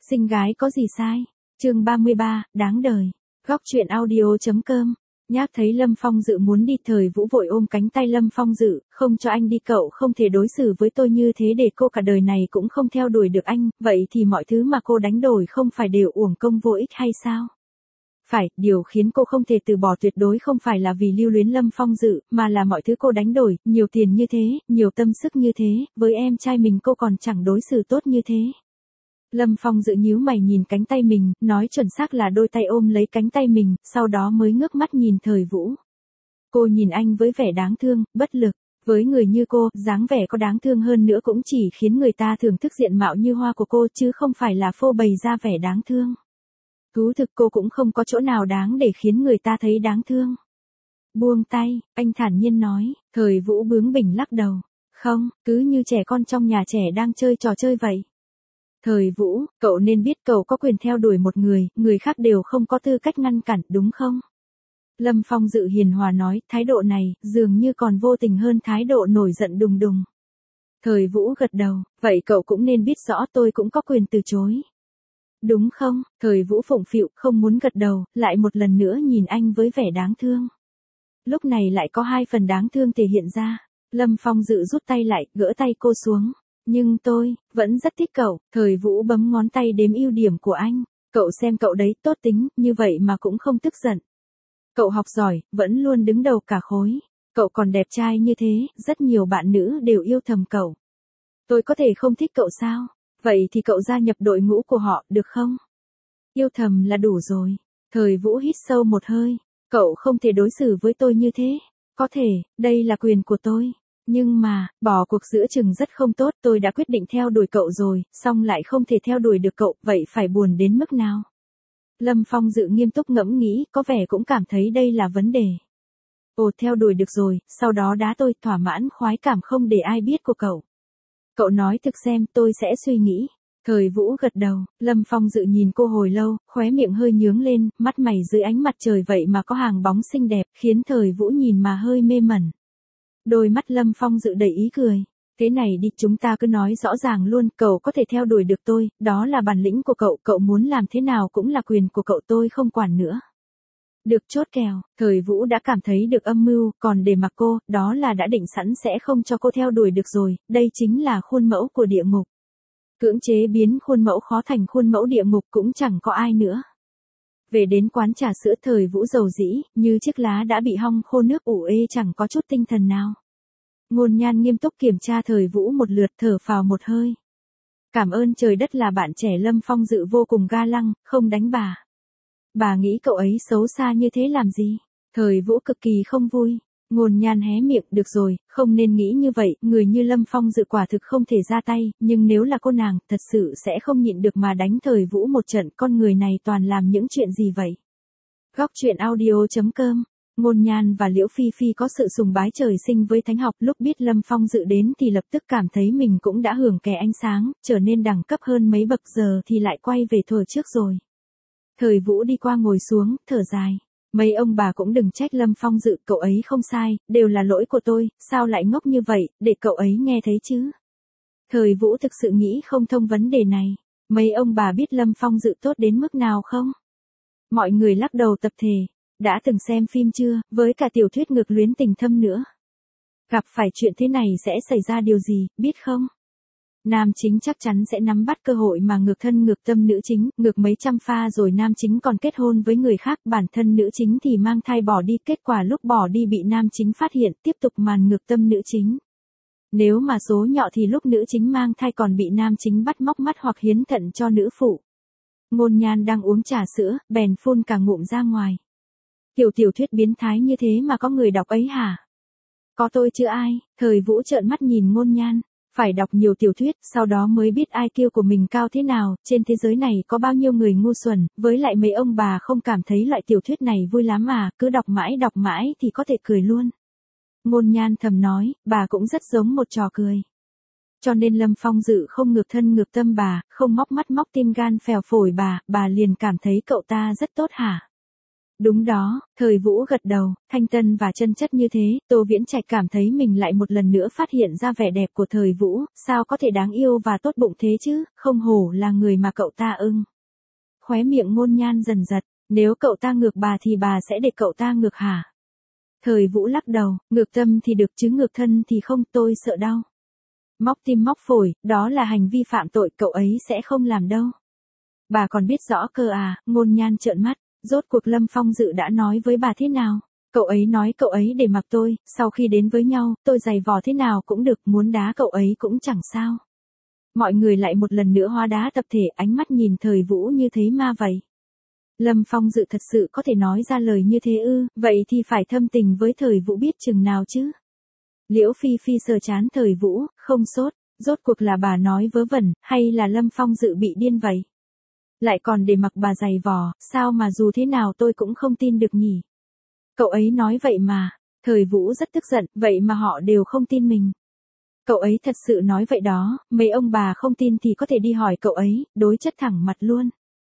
Xinh gái có gì sai? Chương 33, đáng đời. Góc truyện audio.com. Nhác thấy Lâm Phong Dự muốn đi, Thời Vũ vội ôm cánh tay Lâm Phong Dự, không cho anh đi, cậu không thể đối xử với tôi như thế để cô cả đời này cũng không theo đuổi được anh, vậy thì mọi thứ mà cô đánh đổi không phải đều uổng công vô ích hay sao? Phải, điều khiến cô không thể từ bỏ tuyệt đối không phải là vì lưu luyến Lâm Phong Dự, mà là mọi thứ cô đánh đổi, nhiều tiền như thế, nhiều tâm sức như thế, với em trai mình cô còn chẳng đối xử tốt như thế. Lâm Phong Dự nhíu mày nhìn cánh tay mình, nói chuẩn xác là đôi tay ôm lấy cánh tay mình, sau đó mới ngước mắt nhìn Thời Vũ. Cô nhìn anh với vẻ đáng thương, bất lực. Với người như cô, dáng vẻ có đáng thương hơn nữa cũng chỉ khiến người ta thưởng thức diện mạo như hoa của cô chứ không phải là phô bày ra vẻ đáng thương. Thú thực cô cũng không có chỗ nào đáng để khiến người ta thấy đáng thương. Buông tay, anh thản nhiên nói. Thời Vũ bướng bỉnh lắc đầu. Không, cứ như trẻ con trong nhà trẻ đang chơi trò chơi vậy. Thời Vũ, cậu nên biết cậu có quyền theo đuổi một người khác đều không có tư cách ngăn cản, đúng không? Lâm Phong Dự hiền hòa nói, thái độ này, dường như còn vô tình hơn thái độ nổi giận đùng đùng. Thời Vũ gật đầu, vậy cậu cũng nên biết rõ tôi cũng có quyền từ chối. Đúng không? Thời Vũ phụng phịu, không muốn gật đầu, lại một lần nữa nhìn anh với vẻ đáng thương. Lúc này lại có hai phần đáng thương thể hiện ra. Lâm Phong Dự rút tay lại, gỡ tay cô xuống. Nhưng tôi, vẫn rất thích cậu. Thời Vũ bấm ngón tay đếm ưu điểm của anh. Cậu xem cậu đấy, tốt tính, như vậy mà cũng không tức giận. Cậu học giỏi, vẫn luôn đứng đầu cả khối. Cậu còn đẹp trai như thế, rất nhiều bạn nữ đều yêu thầm cậu. Tôi có thể không thích cậu sao? Vậy thì cậu gia nhập đội ngũ của họ, được không? Yêu thầm là đủ rồi. Thời Vũ hít sâu một hơi. Cậu không thể đối xử với tôi như thế. Có thể, đây là quyền của tôi. Nhưng mà, bỏ cuộc giữa chừng rất không tốt, tôi đã quyết định theo đuổi cậu rồi, xong lại không thể theo đuổi được cậu, vậy phải buồn đến mức nào? Lâm Phong Dự nghiêm túc ngẫm nghĩ, có vẻ cũng cảm thấy đây là vấn đề. Ồ, theo đuổi được rồi, sau đó đá tôi, thỏa mãn khoái cảm không để ai biết của cậu. Cậu nói thực xem, tôi sẽ suy nghĩ. Thời Vũ gật đầu, Lâm Phong Dự nhìn cô hồi lâu, khóe miệng hơi nhướng lên, mắt mày dưới ánh mặt trời vậy mà có hàng bóng xinh đẹp, khiến Thời Vũ nhìn mà hơi mê mẩn. Đôi mắt Lâm Phong Dự đầy ý cười. Thế này đi, chúng ta cứ nói rõ ràng luôn, cậu có thể theo đuổi được tôi, đó là bản lĩnh của cậu, cậu muốn làm thế nào cũng là quyền của cậu, tôi không quản nữa. Được, chốt kèo. Thời Vũ đã cảm thấy được âm mưu, còn để mặc cô, đó là đã định sẵn sẽ không cho cô theo đuổi được rồi, đây chính là khuôn mẫu của địa ngục. Cưỡng chế biến khuôn mẫu khó thành khuôn mẫu địa ngục cũng chẳng có ai nữa. Về đến quán trà sữa, Thời Vũ dầu dĩ, như chiếc lá đã bị hong khô, nước ủ ê, chẳng có chút tinh thần nào. Ngôn Nhan nghiêm túc kiểm tra Thời Vũ một lượt, thở phào một hơi. Cảm ơn trời đất là bạn trẻ Lâm Phong Dự vô cùng ga lăng, không đánh bà. Bà nghĩ cậu ấy xấu xa như thế làm gì? Thời Vũ cực kỳ không vui. Ngôn Nhan hé miệng, được rồi, không nên nghĩ như vậy, người như Lâm Phong Dự quả thực không thể ra tay, nhưng nếu là cô nàng, thật sự sẽ không nhịn được mà đánh Thời Vũ một trận, con người này toàn làm những chuyện gì vậy? Góc truyện audio.com. Ngôn Nhan và Liễu Phi Phi có sự sùng bái trời sinh với thánh học, lúc biết Lâm Phong Dự đến thì lập tức cảm thấy mình cũng đã hưởng kẻ ánh sáng, trở nên đẳng cấp hơn mấy bậc, giờ thì lại quay về thuở trước rồi. Thời Vũ đi qua ngồi xuống, thở dài. Mấy ông bà cũng đừng trách Lâm Phong Dự, cậu ấy không sai, đều là lỗi của tôi, sao lại ngốc như vậy, để cậu ấy nghe thấy chứ. Thời Vũ thực sự nghĩ không thông vấn đề này. Mấy ông bà biết Lâm Phong Dự tốt đến mức nào không? Mọi người lắc đầu tập thể. Đã từng xem phim chưa, với cả tiểu thuyết ngược luyến tình thâm nữa. Gặp phải chuyện thế này sẽ xảy ra điều gì, biết không? Nam chính chắc chắn sẽ nắm bắt cơ hội mà ngược thân ngược tâm nữ chính, ngược mấy trăm pha rồi nam chính còn kết hôn với người khác, bản thân nữ chính thì mang thai bỏ đi, kết quả lúc bỏ đi bị nam chính phát hiện, tiếp tục màn ngược tâm nữ chính. Nếu mà số nhọ thì lúc nữ chính mang thai còn bị nam chính bắt móc mắt hoặc hiến thận cho nữ phụ. Ngôn Nhan đang uống trà sữa, bèn phun cả ngụm ra ngoài. Tiểu thuyết biến thái như thế mà có người đọc ấy hả? Có tôi chứ ai? Thời Vũ trợn mắt nhìn Ngôn Nhan. Phải đọc nhiều tiểu thuyết, sau đó mới biết IQ của mình cao thế nào, trên thế giới này có bao nhiêu người ngu xuẩn, với lại mấy ông bà không cảm thấy loại tiểu thuyết này vui lắm à, cứ đọc mãi thì có thể cười luôn. Ngôn Nhan thầm nói, bà cũng rất giống một trò cười. Cho nên Lâm Phong Dự không ngược thân ngược tâm bà, không móc mắt móc tim gan phèo phổi bà liền cảm thấy cậu ta rất tốt hả? Đúng đó, Thời Vũ gật đầu, thanh tân và chân chất như thế, Tô Viễn Trạch cảm thấy mình lại một lần nữa phát hiện ra vẻ đẹp của Thời Vũ, sao có thể đáng yêu và tốt bụng thế chứ, không hổ là người mà cậu ta ưng. Khóe miệng Ngôn Nhan dần giật, nếu cậu ta ngược bà thì bà sẽ để cậu ta ngược hả? Thời Vũ lắc đầu, ngược tâm thì được chứ ngược thân thì không, tôi sợ đau. Móc tim móc phổi, đó là hành vi phạm tội, cậu ấy sẽ không làm đâu. Bà còn biết rõ cơ à, Ngôn Nhan trợn mắt, rốt cuộc Lâm Phong Dự đã nói với bà thế nào? Cậu ấy nói cậu ấy để mặc tôi, sau khi đến với nhau, tôi giày vò thế nào cũng được, muốn đá cậu ấy cũng chẳng sao. Mọi người lại một lần nữa hóa đá tập thể, ánh mắt nhìn Thời Vũ như thấy ma vậy. Lâm Phong Dự thật sự có thể nói ra lời như thế ư, vậy thì phải thâm tình với Thời Vũ biết chừng nào chứ. Liễu Phi Phi sờ chán Thời Vũ, không sốt, rốt cuộc là bà nói vớ vẩn, hay là Lâm Phong Dự bị điên vậy? Lại còn để mặc bà giày vò, sao mà dù thế nào tôi cũng không tin được nhỉ? Cậu ấy nói vậy mà, Thời Vũ rất tức giận, vậy mà họ đều không tin mình. Cậu ấy thật sự nói vậy đó, mấy ông bà không tin thì có thể đi hỏi cậu ấy, đối chất thẳng mặt luôn.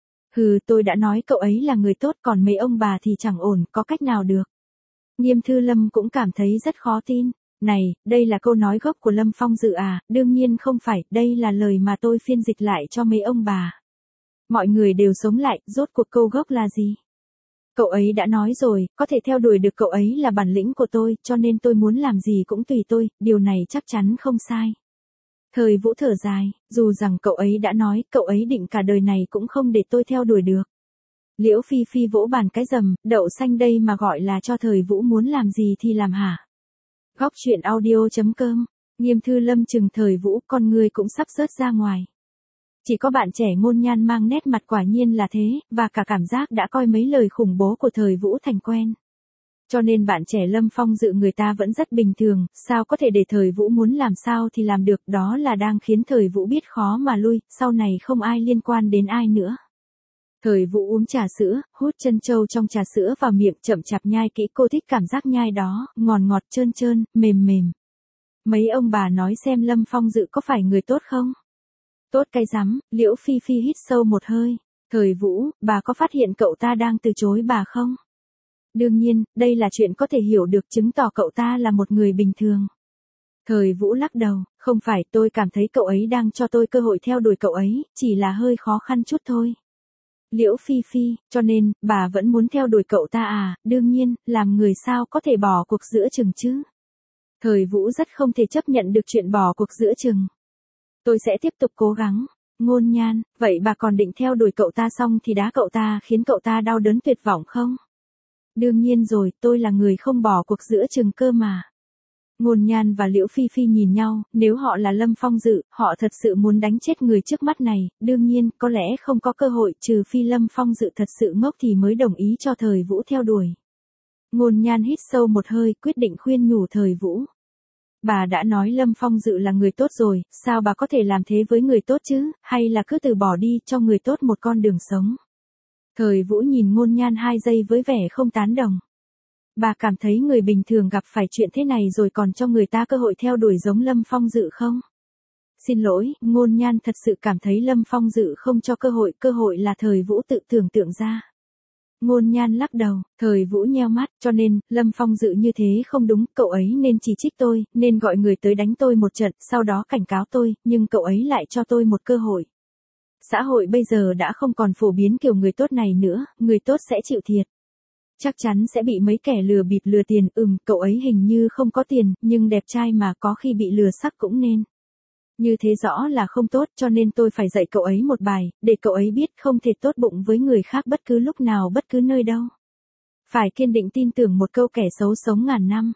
Hừ, tôi đã nói cậu ấy là người tốt, còn mấy ông bà thì chẳng ổn, có cách nào được. Nghiêm Thư Lâm cũng cảm thấy rất khó tin. Này, đây là câu nói gốc của Lâm Phong Dự à, đương nhiên không phải, đây là lời mà tôi phiên dịch lại cho mấy ông bà. Mọi người đều sống lại, rốt cuộc câu gốc là gì? Cậu ấy đã nói rồi, có thể theo đuổi được cậu ấy là bản lĩnh của tôi, cho nên tôi muốn làm gì cũng tùy tôi, điều này chắc chắn không sai. Thời Vũ thở dài, dù rằng cậu ấy đã nói, cậu ấy định cả đời này cũng không để tôi theo đuổi được. Liễu Phi Phi vỗ bàn cái rầm, đậu xanh đây mà gọi là cho Thời Vũ muốn làm gì thì làm hả? Góc truyện audio.com, Nghiêm Thư Lâm chừng Thời Vũ, con người cũng sắp rớt ra ngoài. Chỉ có bạn trẻ Ngôn Nhan mang nét mặt quả nhiên là thế, và cả cảm giác đã coi mấy lời khủng bố của Thời Vũ thành quen. Cho nên bạn trẻ Lâm Phong Dự người ta vẫn rất bình thường, sao có thể để Thời Vũ muốn làm sao thì làm được, đó là đang khiến Thời Vũ biết khó mà lui, sau này không ai liên quan đến ai nữa. Thời Vũ uống trà sữa, hút chân châu trong trà sữa vào miệng, chậm chạp nhai kỹ, cô thích cảm giác nhai đó, ngọt ngọt trơn trơn, mềm mềm. Mấy ông bà nói xem Lâm Phong Dự có phải người tốt không? Tốt cái rắm, Liễu Phi Phi hít sâu một hơi. Thời Vũ, bà có phát hiện cậu ta đang từ chối bà không? Đương nhiên, đây là chuyện có thể hiểu được, chứng tỏ cậu ta là một người bình thường. Thời Vũ lắc đầu, không phải, tôi cảm thấy cậu ấy đang cho tôi cơ hội theo đuổi cậu ấy, chỉ là hơi khó khăn chút thôi. Liễu Phi Phi, cho nên, bà vẫn muốn theo đuổi cậu ta à, đương nhiên, làm người sao có thể bỏ cuộc giữa chừng chứ. Thời Vũ rất không thể chấp nhận được chuyện bỏ cuộc giữa chừng. Tôi sẽ tiếp tục cố gắng. Ngôn Nhan, vậy bà còn định theo đuổi cậu ta xong thì đá cậu ta khiến cậu ta đau đớn tuyệt vọng không? Đương nhiên rồi, tôi là người không bỏ cuộc giữa chừng cơ mà. Ngôn Nhan và Liễu Phi Phi nhìn nhau, nếu họ là Lâm Phong Dự, họ thật sự muốn đánh chết người trước mắt này, đương nhiên, có lẽ không có cơ hội, trừ phi Lâm Phong Dự thật sự ngốc thì mới đồng ý cho Thời Vũ theo đuổi. Ngôn Nhan hít sâu một hơi, quyết định khuyên nhủ Thời Vũ. Bà đã nói Lâm Phong Dự là người tốt rồi, sao bà có thể làm thế với người tốt chứ, hay là cứ từ bỏ đi, cho người tốt một con đường sống. Thời Vũ nhìn Ngôn Nhan 2 giây với vẻ không tán đồng. Bà cảm thấy người bình thường gặp phải chuyện thế này rồi còn cho người ta cơ hội theo đuổi giống Lâm Phong Dự không? Xin lỗi, Ngôn Nhan thật sự cảm thấy Lâm Phong Dự không cho cơ hội là Thời Vũ tự tưởng tượng ra. Ngôn Nhan lắc đầu, Thời Vũ nheo mắt, cho nên, Lâm Phong Dự như thế không đúng, cậu ấy nên chỉ trích tôi, nên gọi người tới đánh tôi một trận, sau đó cảnh cáo tôi, nhưng cậu ấy lại cho tôi một cơ hội. Xã hội bây giờ đã không còn phổ biến kiểu người tốt này nữa, người tốt sẽ chịu thiệt. Chắc chắn sẽ bị mấy kẻ lừa bịp lừa tiền, cậu ấy hình như không có tiền, nhưng đẹp trai mà, có khi bị lừa sắc cũng nên. Như thế rõ là không tốt, cho nên tôi phải dạy cậu ấy một bài, để cậu ấy biết không thể tốt bụng với người khác bất cứ lúc nào bất cứ nơi đâu. Phải kiên định tin tưởng một câu kẻ xấu sống ngàn năm.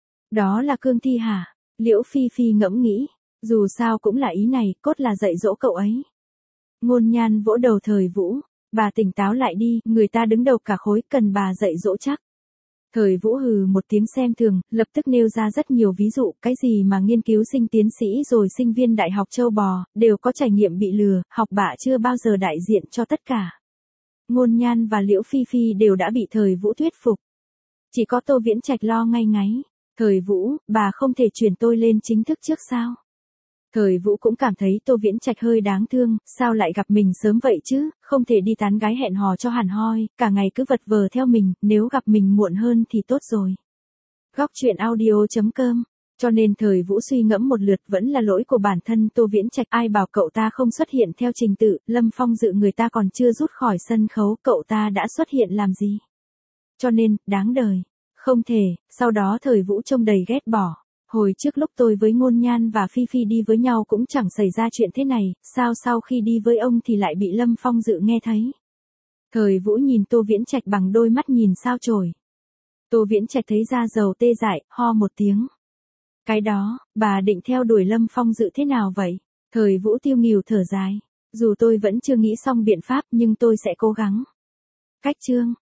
Đó là cương thi hả? Liễu Phi Phi ngẫm nghĩ, dù sao cũng là ý này, cốt là dạy dỗ cậu ấy. Ngôn Nhan vỗ đầu Thời Vũ, bà tỉnh táo lại đi, người ta đứng đầu cả khối, cần bà dạy dỗ chắc. Thời Vũ hừ một tiếng xem thường, lập tức nêu ra rất nhiều ví dụ, cái gì mà nghiên cứu sinh tiến sĩ rồi sinh viên đại học châu bò, đều có trải nghiệm bị lừa, học bạ chưa bao giờ đại diện cho tất cả. Ngôn Nhan và Liễu Phi Phi đều đã bị Thời Vũ thuyết phục. Chỉ có Tô Viễn Trạch lo ngay ngáy, Thời Vũ, bà không thể chuyển tôi lên chính thức trước sao? Thời Vũ cũng cảm thấy Tô Viễn Trạch hơi đáng thương, sao lại gặp mình sớm vậy chứ, không thể đi tán gái hẹn hò cho hẳn hoi, cả ngày cứ vật vờ theo mình, nếu gặp mình muộn hơn thì tốt rồi. Góc truyện audio.com. Cho nên Thời Vũ suy ngẫm một lượt vẫn là lỗi của bản thân Tô Viễn Trạch, ai bảo cậu ta không xuất hiện theo trình tự, Lâm Phong Dự người ta còn chưa rút khỏi sân khấu, cậu ta đã xuất hiện làm gì? Cho nên, đáng đời. Không thể, sau đó Thời Vũ trông đầy ghét bỏ. Hồi trước lúc tôi với Ngôn Nhan và Phi Phi đi với nhau cũng chẳng xảy ra chuyện thế này, sao sau khi đi với ông thì lại bị Lâm Phong Dự nghe thấy? Thời Vũ nhìn Tô Viễn Trạch bằng đôi mắt nhìn sao chổi. Tô Viễn Trạch thấy da dầu tê dại, ho một tiếng. Cái đó, bà định theo đuổi Lâm Phong Dự thế nào vậy? Thời Vũ tiêu nghỉu thở dài. Dù tôi vẫn chưa nghĩ xong biện pháp nhưng tôi sẽ cố gắng. Cách chương.